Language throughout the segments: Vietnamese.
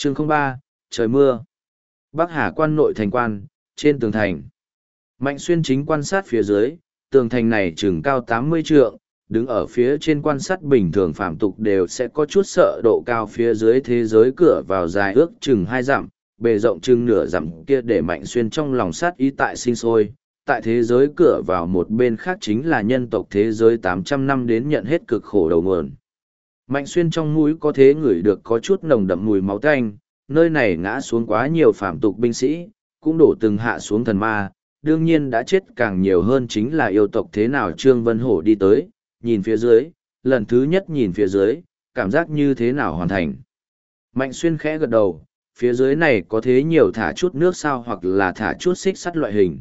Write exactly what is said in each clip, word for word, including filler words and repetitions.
Chương không ba, trời mưa. Bắc Hà quan nội thành quan, trên tường thành. Mạnh Xuyên chính quan sát phía dưới, tường thành này chừng cao tám mươi trượng, đứng ở phía trên quan sát bình thường phạm tục đều sẽ có chút sợ độ cao phía dưới thế giới cửa vào dài ước chừng hai dặm, bề rộng chừng nửa dặm kia để Mạnh Xuyên trong lòng sát ý tại sinh sôi. Tại thế giới cửa vào một bên khác chính là nhân tộc thế giới tám trăm năm đến nhận hết cực khổ đầu nguồn. Mạnh Xuyên trong mũi có thế ngửi được có chút nồng đậm mùi máu tanh, nơi này ngã xuống quá nhiều phạm tục binh sĩ, cũng đổ từng hạ xuống thần ma, đương nhiên đã chết càng nhiều hơn chính là yêu tộc thế nào. Trương Vân Hổ đi tới, nhìn phía dưới, lần thứ nhất nhìn phía dưới, cảm giác như thế nào hoàn thành. Mạnh Xuyên khẽ gật đầu, phía dưới này có thế nhiều thả chút nước sao hoặc là thả chút xích sắt loại hình.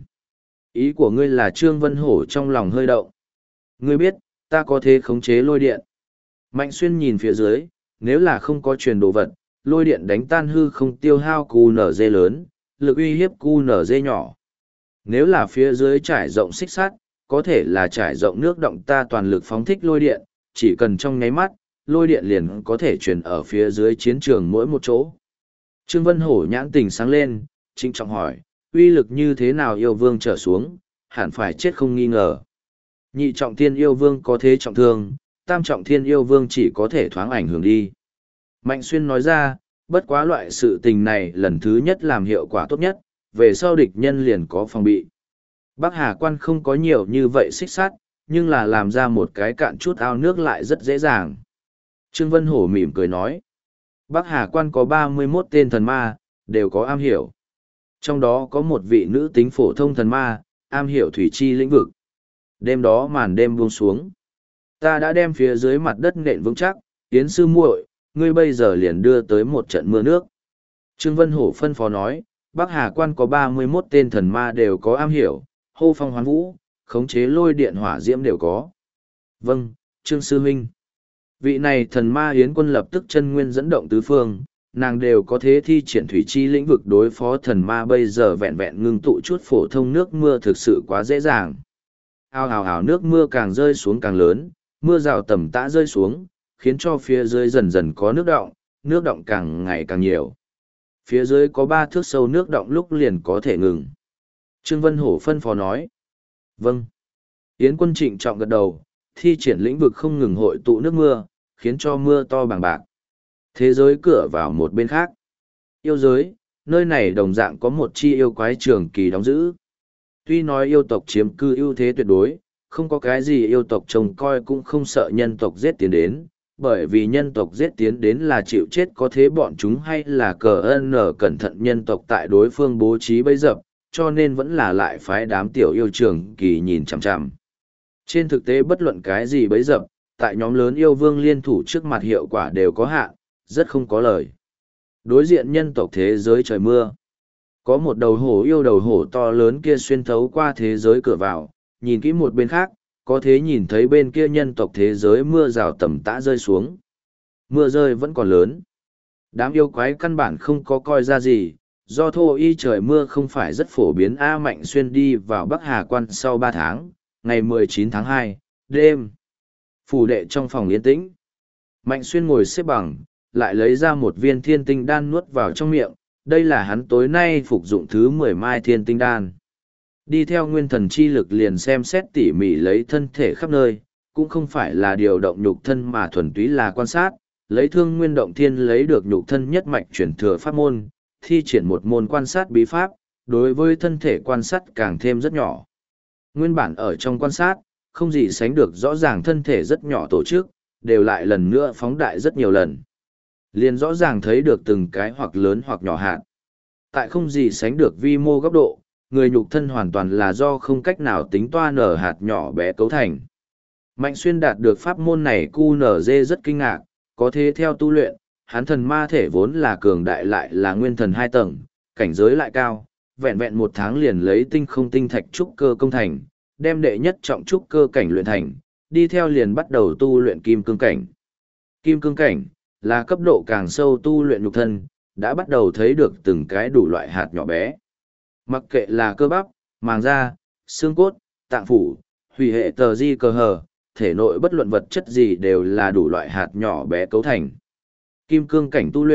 Ý của ngươi là Trương Vân Hổ trong lòng hơi động. Ngươi biết, ta có thể khống chế lôi điện. Mạnh Xuyên nhìn phía dưới, nếu là không có truyền đồ vật, lôi điện đánh tan hư không tiêu hao cu nở dê lớn, lực uy hiếp cu nở dê nhỏ. Nếu là phía dưới trải rộng xích sắt, có thể là trải rộng nước động, ta toàn lực phóng thích lôi điện, chỉ cần trong nháy mắt, lôi điện liền có thể truyền ở phía dưới chiến trường mỗi một chỗ. Trương Vân Hổ nhãn tình sáng lên, trinh trọng hỏi, uy lực như thế nào yêu vương trở xuống, hẳn phải chết không nghi ngờ. Nhị trọng thiên yêu vương có thế trọng thương, tam trọng thiên yêu vương chỉ có thể thoáng ảnh hưởng đi. Mạnh Xuyên nói ra, bất quá loại sự tình này lần thứ nhất làm hiệu quả tốt nhất, về sau địch nhân liền có phòng bị. Bắc Hà quan không có nhiều như vậy xích sắt, nhưng là làm ra một cái cạn chút ao nước lại rất dễ dàng. Trương Vân Hổ mỉm cười nói, Bắc Hà quan có ba mươi mốt tên thần ma, đều có am hiểu. Trong đó có một vị nữ tính phổ thông thần ma, am hiểu thủy chi lĩnh vực. Đêm đó màn đêm buông xuống. Ta đã đem phía dưới mặt đất nện vững chắc, Yến sư muội, ngươi bây giờ liền đưa tới một trận mưa nước. Trương Vân Hổ phân phó nói, Bắc Hà quan có ba mươi mốt tên thần ma đều có am hiểu, hô phong hoán vũ, khống chế lôi điện hỏa diễm đều có. Vâng, Trương sư huynh. Vị này thần ma Yến quân lập tức chân nguyên dẫn động tứ phương, nàng đều có thế thi triển thủy chi lĩnh vực đối phó thần ma, bây giờ vẹn vẹn ngưng tụ chút phổ thông nước mưa thực sự quá dễ dàng. Ao ào ào nước mưa càng rơi xuống càng lớn, mưa rào tầm tã rơi xuống, khiến cho phía dưới dần dần có nước đọng, nước đọng càng ngày càng nhiều. Phía dưới có ba thước sâu nước đọng lúc liền có thể ngừng. Trương Vân Hổ phân phó nói. Vâng. Yến quân trịnh trọng gật đầu, thi triển lĩnh vực không ngừng hội tụ nước mưa, khiến cho mưa to bằng bạc. Thế giới cửa vào một bên khác. Yêu giới, nơi này đồng dạng có một chi yêu quái trường kỳ đóng giữ. Tuy nói yêu tộc chiếm cư ưu thế tuyệt đối, không có cái gì yêu tộc trông coi cũng không sợ nhân tộc giết tiến đến, bởi vì nhân tộc giết tiến đến là chịu chết, có thế bọn chúng hay là cờ ân nở cẩn thận nhân tộc tại đối phương bố trí bấy dập, cho nên vẫn là lại phái đám tiểu yêu trường kỳ nhìn chằm chằm. Trên thực tế bất luận cái gì bấy dập, tại nhóm lớn yêu vương liên thủ trước mặt hiệu quả đều có hạn, rất không có lời. Đối diện nhân tộc thế giới trời mưa. Có một đầu hổ yêu đầu hổ to lớn kia xuyên thấu qua thế giới cửa vào, nhìn kỹ một bên khác, có thế nhìn thấy bên kia nhân tộc thế giới mưa rào tầm tã rơi xuống. Mưa rơi vẫn còn lớn. Đám yêu quái căn bản không có coi ra gì, do thô y trời mưa không phải rất phổ biến. A Mạnh Xuyên đi vào Bắc Hà quan sau ba tháng, ngày mười chín tháng hai, đêm. Phủ đệ trong phòng yên tĩnh. Mạnh Xuyên ngồi xếp bằng, lại lấy ra một viên thiên tinh đan nuốt vào trong miệng, đây là hắn tối nay phục dụng thứ mười mai thiên tinh đan. Đi theo nguyên thần chi lực liền xem xét tỉ mỉ lấy thân thể khắp nơi, cũng không phải là điều động nhục thân mà thuần túy là quan sát, lấy thương nguyên động thiên lấy được nhục thân nhất mạch chuyển thừa pháp môn, thi triển một môn quan sát bí pháp, đối với thân thể quan sát càng thêm rất nhỏ. Nguyên bản ở trong quan sát, không gì sánh được rõ ràng thân thể rất nhỏ tổ chức, đều lại lần nữa phóng đại rất nhiều lần. Liền rõ ràng thấy được từng cái hoặc lớn hoặc nhỏ hạt. Tại không gì sánh được vi mô góc độ, người nhục thân hoàn toàn là do không cách nào tính toa nở hạt nhỏ bé cấu thành. Mạnh Xuyên đạt được pháp môn này cu nở dê rất kinh ngạc, có thế theo tu luyện, hắn thần ma thể vốn là cường đại lại là nguyên thần hai tầng, cảnh giới lại cao, vẹn vẹn một tháng liền lấy tinh không tinh thạch trúc cơ công thành, đem đệ nhất trọng trúc cơ cảnh luyện thành, đi theo liền bắt đầu tu luyện kim cương cảnh. Kim cương cảnh là cấp độ càng sâu tu luyện nhục thân, đã bắt đầu thấy được từng cái đủ loại hạt nhỏ bé. Mặc kệ là cơ bắp, màng da, xương cốt, tạng phủ, hủy hệ tờ di cơ hờ, thể nội bất luận vật chất gì đều là đủ loại hạt nhỏ bé cấu thành. Kim cương cảnh tu luyện,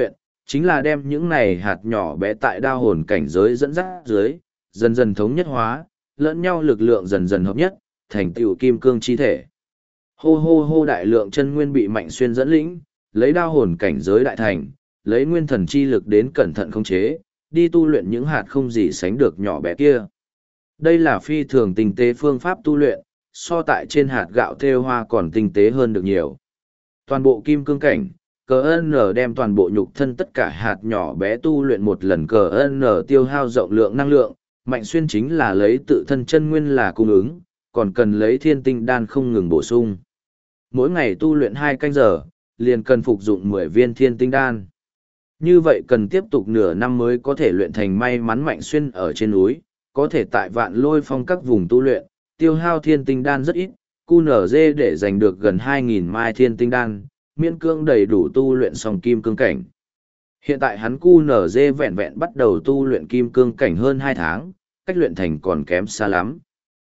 chính là đem những này hạt nhỏ bé tại đao hồn cảnh giới dẫn dắt dưới, dần dần thống nhất hóa, lẫn nhau lực lượng dần dần hợp nhất, thành tựu kim cương chi thể. Hô hô hô đại lượng chân nguyên bị Mạnh Xuyên dẫn lĩnh, lấy đao hồn cảnh giới đại thành, lấy nguyên thần chi lực đến cẩn thận khống chế, đi tu luyện những hạt không gì sánh được nhỏ bé kia. Đây là phi thường tinh tế phương pháp tu luyện, so tại trên hạt gạo thêu hoa còn tinh tế hơn được nhiều. Toàn bộ kim cương cảnh, cờ ân nở đem toàn bộ nhục thân tất cả hạt nhỏ bé tu luyện một lần cờ ân nở tiêu hao rộng lượng năng lượng, Mạnh Xuyên chính là lấy tự thân chân nguyên là cung ứng, còn cần lấy thiên tinh đan không ngừng bổ sung. Mỗi ngày tu luyện hai canh giờ, liền cần phục dụng mười viên thiên tinh đan. Như vậy cần tiếp tục nửa năm mới có thể luyện thành may mắn Mạnh Xuyên ở trên núi, có thể tại vạn lôi phong các vùng tu luyện, tiêu hao thiên tinh đan rất ít, cu nở dê để giành được gần hai nghìn mai thiên tinh đan, miễn cương đầy đủ tu luyện xong kim cương cảnh. Hiện tại hắn cu nở dê vẹn vẹn bắt đầu tu luyện kim cương cảnh hơn hai tháng, cách luyện thành còn kém xa lắm.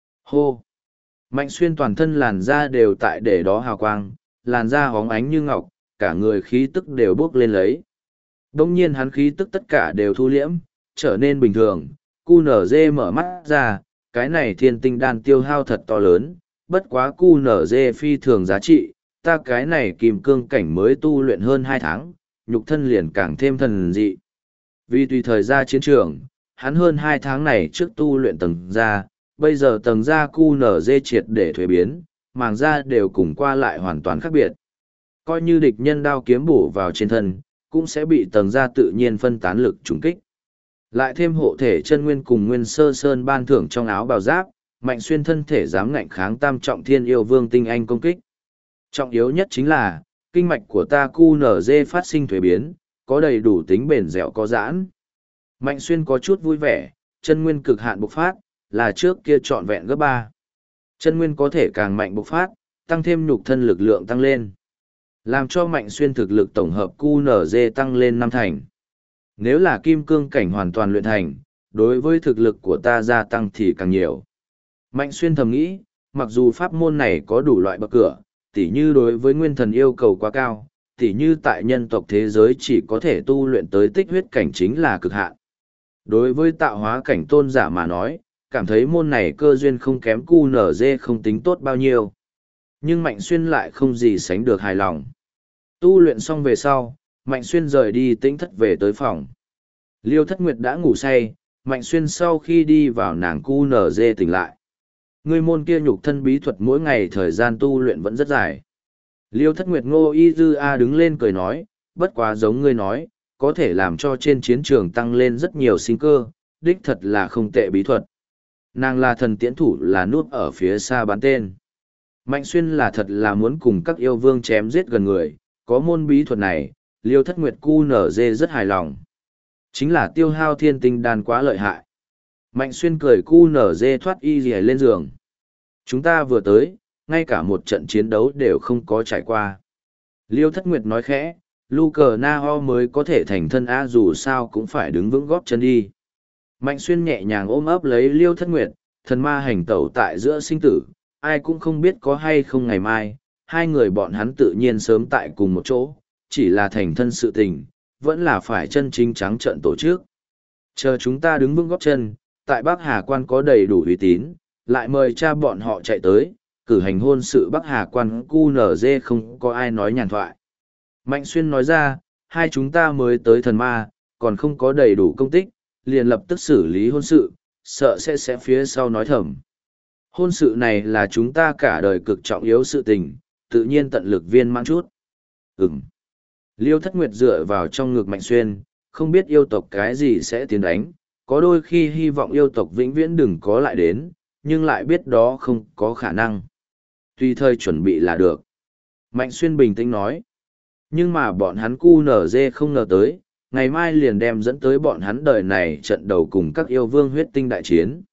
Hô! Mạnh Xuyên toàn thân làn da đều tại để đó hào quang, làn da hóng ánh như ngọc, cả người khí tức đều bốc lên lấy. Đông nhiên hắn khí tức tất cả đều thu liễm, trở nên bình thường, cu nở dê mở mắt ra, cái này thiên tinh đan tiêu hao thật to lớn, bất quá cu nở dê phi thường giá trị, ta cái này kim cương cảnh mới tu luyện hơn hai tháng, nhục thân liền càng thêm thần dị. Vì tùy thời ra chiến trường, hắn hơn hai tháng này trước tu luyện tầng ra, bây giờ tầng da cu nở dê triệt để thuế biến, màng da đều cùng qua lại hoàn toàn khác biệt. Coi như địch nhân đao kiếm bổ vào trên thân, cũng sẽ bị tầng da tự nhiên phân tán lực trùng kích. Lại thêm hộ thể chân nguyên cùng nguyên sơ sơn ban thưởng trong áo bào giáp, Mạnh Xuyên thân thể dám ngạnh kháng tam trọng thiên yêu vương tinh anh công kích. Trọng yếu nhất chính là, kinh mạch của ta cu nở dê phát sinh thuế biến, có đầy đủ tính bền dẻo có giãn. Mạnh Xuyên có chút vui vẻ, chân nguyên cực hạn bộc phát, là trước kia trọn vẹn gấp ba. Chân nguyên có thể càng mạnh bộc phát, tăng thêm nhục thân lực lượng tăng lên. Làm cho Mạnh Xuyên thực lực tổng hợp cu nở dê tăng lên năm thành. Nếu là kim cương cảnh hoàn toàn luyện thành, đối với thực lực của ta gia tăng thì càng nhiều. Mạnh Xuyên thầm nghĩ, mặc dù pháp môn này có đủ loại bậc cửa, tỉ như đối với nguyên thần yêu cầu quá cao, tỉ như tại nhân tộc thế giới chỉ có thể tu luyện tới tích huyết cảnh chính là cực hạn. Đối với tạo hóa cảnh tôn giả mà nói, cảm thấy môn này cơ duyên không kém cu nở dê không tính tốt bao nhiêu. Nhưng Mạnh Xuyên lại không gì sánh được hài lòng. Tu luyện xong về sau, Mạnh Xuyên rời đi tĩnh thất về tới phòng. Liêu Thất Nguyệt đã ngủ say, Mạnh Xuyên sau khi đi vào nàng cu nở dê tỉnh lại. Người môn kia nhục thân bí thuật mỗi ngày thời gian tu luyện vẫn rất dài. Liêu Thất Nguyệt ngô y dư a đứng lên cười nói, bất quá giống ngươi nói, có thể làm cho trên chiến trường tăng lên rất nhiều sinh cơ, đích thật là không tệ bí thuật. Nàng là thần tiễn thủ là núp ở phía xa bán tên. Mạnh Xuyên là thật là muốn cùng các yêu vương chém giết gần người, có môn bí thuật này, Liêu Thất Nguyệt cu nở dê rất hài lòng. Chính là tiêu hao thiên tinh đan quá lợi hại. Mạnh Xuyên cười cu nở dê thoát y rìa lên giường. Chúng ta vừa tới, ngay cả một trận chiến đấu đều không có trải qua. Liêu Thất Nguyệt nói khẽ, Lu Cờ Na Ho mới có thể thành thân A dù sao cũng phải đứng vững góp chân đi. Mạnh Xuyên nhẹ nhàng ôm ấp lấy Liêu Thất Nguyệt, thần ma hành tẩu tại giữa sinh tử, ai cũng không biết có hay không ngày mai, hai người bọn hắn tự nhiên sớm tại cùng một chỗ, chỉ là thành thân sự tình, vẫn là phải chân chính trắng trợn tổ chức. Chờ chúng ta đứng vững góp chân, tại Bắc Hà Quan có đầy đủ uy tín, lại mời cha bọn họ chạy tới, cử hành hôn sự Bắc Hà Quan cu nở dê không có ai nói nhàn thoại. Mạnh Xuyên nói ra, hai chúng ta mới tới thần ma, còn không có đầy đủ công tích, liền lập tức xử lý hôn sự, sợ sẽ sẽ phía sau nói thầm. Hôn sự này là chúng ta cả đời cực trọng yếu sự tình, tự nhiên tận lực viên mãn chút. Ừm. Liêu Thất Nguyệt dựa vào trong ngực Mạnh Xuyên, không biết yêu tộc cái gì sẽ tiến đánh, có đôi khi hy vọng yêu tộc vĩnh viễn đừng có lại đến, nhưng lại biết đó không có khả năng. Tùy thời chuẩn bị là được. Mạnh Xuyên bình tĩnh nói. Nhưng mà bọn hắn cu nở dê không ngờ tới, ngày mai liền đem dẫn tới bọn hắn đời này trận đầu cùng các yêu vương huyết tinh đại chiến.